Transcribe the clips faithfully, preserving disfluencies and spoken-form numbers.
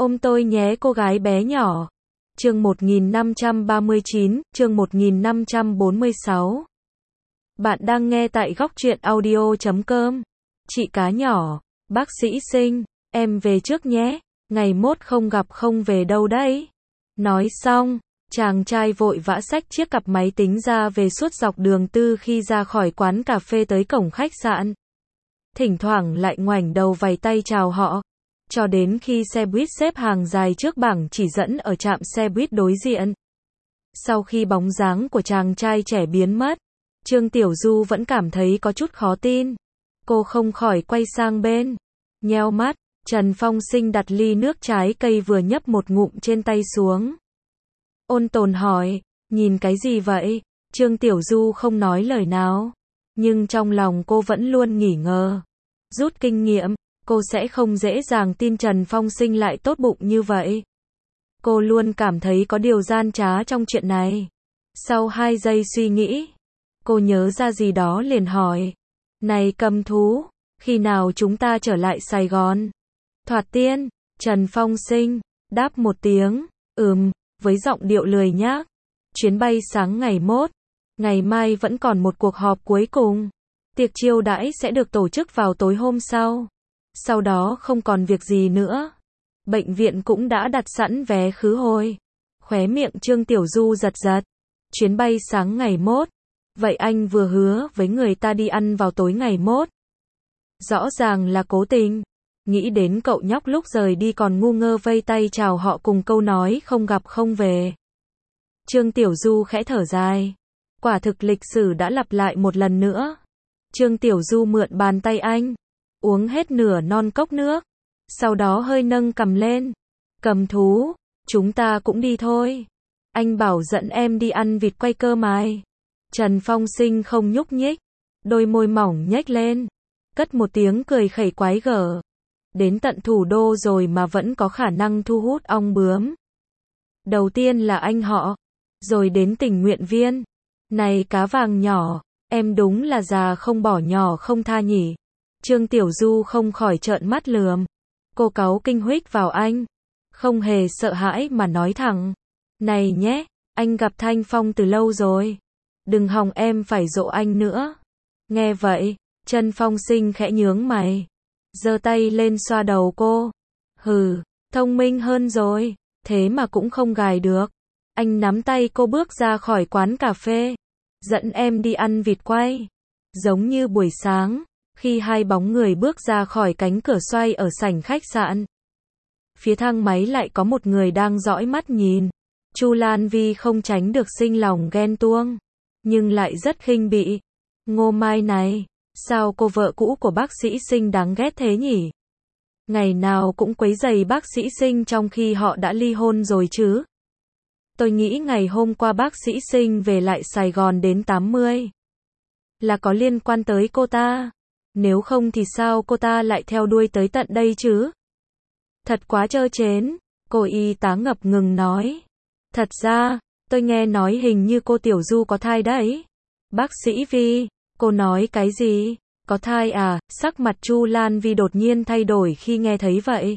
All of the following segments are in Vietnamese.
Ôm tôi nhé cô gái bé nhỏ. Chương một nghìn năm trăm ba mươi chín, chương một nghìn năm trăm bốn mươi sáu. Bạn đang nghe tại góc truyện audio chấm com. Chị cá nhỏ, bác sĩ Sinh, em về trước nhé, ngày mốt không gặp không về đâu đấy. Nói xong, chàng trai vội vã xách chiếc cặp máy tính ra về suốt dọc đường Tư khi ra khỏi quán cà phê tới cổng khách sạn. Thỉnh thoảng lại ngoảnh đầu vẫy tay chào họ, cho đến khi xe buýt xếp hàng dài trước bảng chỉ dẫn ở trạm xe buýt đối diện. Sau khi bóng dáng của chàng trai trẻ biến mất, Trương Tiểu Du vẫn cảm thấy có chút khó tin. Cô không khỏi quay sang bên, nheo mắt. Trần Phong Sinh đặt ly nước trái cây vừa nhấp một ngụm trên tay xuống. Ôn tồn hỏi, nhìn cái gì vậy? Trương Tiểu Du không nói lời nào, nhưng trong lòng cô vẫn luôn nghi ngờ. Rút kinh nghiệm, cô sẽ không dễ dàng tin Trần Phong Sinh lại tốt bụng như vậy. Cô luôn cảm thấy có điều gian trá trong chuyện này. Sau hai giây suy nghĩ, cô nhớ ra gì đó liền hỏi, này cầm thú, khi nào chúng ta trở lại Sài Gòn? Thoạt tiên, Trần Phong Sinh đáp một tiếng, ừm, với giọng điệu lười nhác. Chuyến bay sáng ngày mốt, ngày mai vẫn còn một cuộc họp cuối cùng. Tiệc chiêu đãi sẽ được tổ chức vào tối hôm sau. Sau đó không còn việc gì nữa. Bệnh viện cũng đã đặt sẵn vé khứ hồi. Khóe miệng Trương Tiểu Du giật giật. Chuyến bay sáng ngày mốt. Vậy anh vừa hứa với người ta đi ăn vào tối ngày mốt. Rõ ràng là cố tình. Nghĩ đến cậu nhóc lúc rời đi còn ngu ngơ vây tay chào họ cùng câu nói không gặp không về. Trương Tiểu Du khẽ thở dài. Quả thực lịch sử đã lặp lại một lần nữa. Trương Tiểu Du mượn bàn tay anh, uống hết nửa non cốc nước, sau đó hơi nâng cằm lên. Cầm thú, chúng ta cũng đi thôi. Anh bảo dẫn em đi ăn vịt quay cơ mài. Trần Phong Sinh không nhúc nhích, đôi môi mỏng nhếch lên, cất một tiếng cười khẩy quái gở. Đến tận thủ đô rồi mà vẫn có khả năng thu hút ong bướm. Đầu tiên là anh họ, rồi đến tình nguyện viên. Này cá vàng nhỏ, em đúng là già không bỏ nhỏ không tha nhỉ. Trương Tiểu Du không khỏi trợn mắt lườm. Cô cáu kinh huých vào anh, không hề sợ hãi mà nói thẳng. Này nhé, anh gặp Thanh Phong từ lâu rồi. Đừng hòng em phải dỗ anh nữa. Nghe vậy, Trần Phong Sinh khẽ nhướng mày, giơ tay lên xoa đầu cô. Hừ, thông minh hơn rồi, thế mà cũng không gài được. Anh nắm tay cô bước ra khỏi quán cà phê, dẫn em đi ăn vịt quay. Giống như buổi sáng, khi hai bóng người bước ra khỏi cánh cửa xoay ở sảnh khách sạn. Phía thang máy lại có một người đang dõi mắt nhìn. Chu Lan Vi không tránh được sinh lòng ghen tuông, nhưng lại rất khinh bỉ. Ngô Mai này, sao cô vợ cũ của bác sĩ Sinh đáng ghét thế nhỉ? Ngày nào cũng quấy rầy bác sĩ Sinh trong khi họ đã ly hôn rồi chứ. Tôi nghĩ ngày hôm qua bác sĩ Sinh về lại Sài Gòn đến tám mươi là có liên quan tới cô ta. Nếu không thì sao cô ta lại theo đuôi tới tận đây chứ? Thật quá trơ trến, cô y tá ngập ngừng nói. Thật ra, tôi nghe nói hình như cô Tiểu Du có thai đấy. Bác sĩ Vi, cô nói cái gì? Có thai à? Sắc mặt Chu Lan Vi đột nhiên thay đổi khi nghe thấy vậy.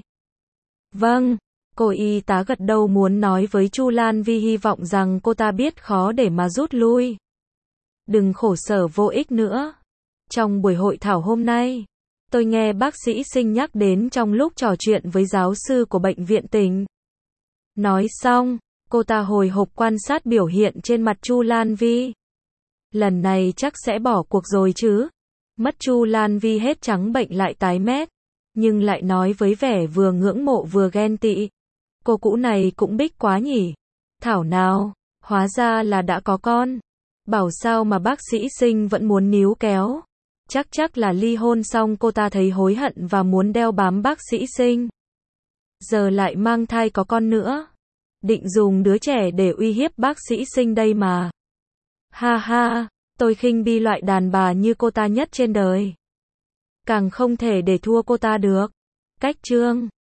Vâng, cô y tá gật đầu muốn nói với Chu Lan Vi hy vọng rằng cô ta biết khó để mà rút lui. Đừng khổ sở vô ích nữa. Trong buổi hội thảo hôm nay, tôi nghe bác sĩ Sinh nhắc đến trong lúc trò chuyện với giáo sư của bệnh viện tỉnh. Nói xong, cô ta hồi hộp quan sát biểu hiện trên mặt Chu Lan Vi. Lần này chắc sẽ bỏ cuộc rồi chứ. Mắt Chu Lan Vi hết trắng bệnh lại tái mét, nhưng lại nói với vẻ vừa ngưỡng mộ vừa ghen tị. Cô cũ này cũng bích quá nhỉ. Thảo nào, hóa ra là đã có con. Bảo sao mà bác sĩ Sinh vẫn muốn níu kéo. Chắc chắc là ly hôn xong cô ta thấy hối hận và muốn đeo bám bác sĩ Sinh. Giờ lại mang thai có con nữa. Định dùng đứa trẻ để uy hiếp bác sĩ Sinh đây mà. Ha ha, tôi khinh bi loại đàn bà như cô ta nhất trên đời. Càng không thể để thua cô ta được. Cách chương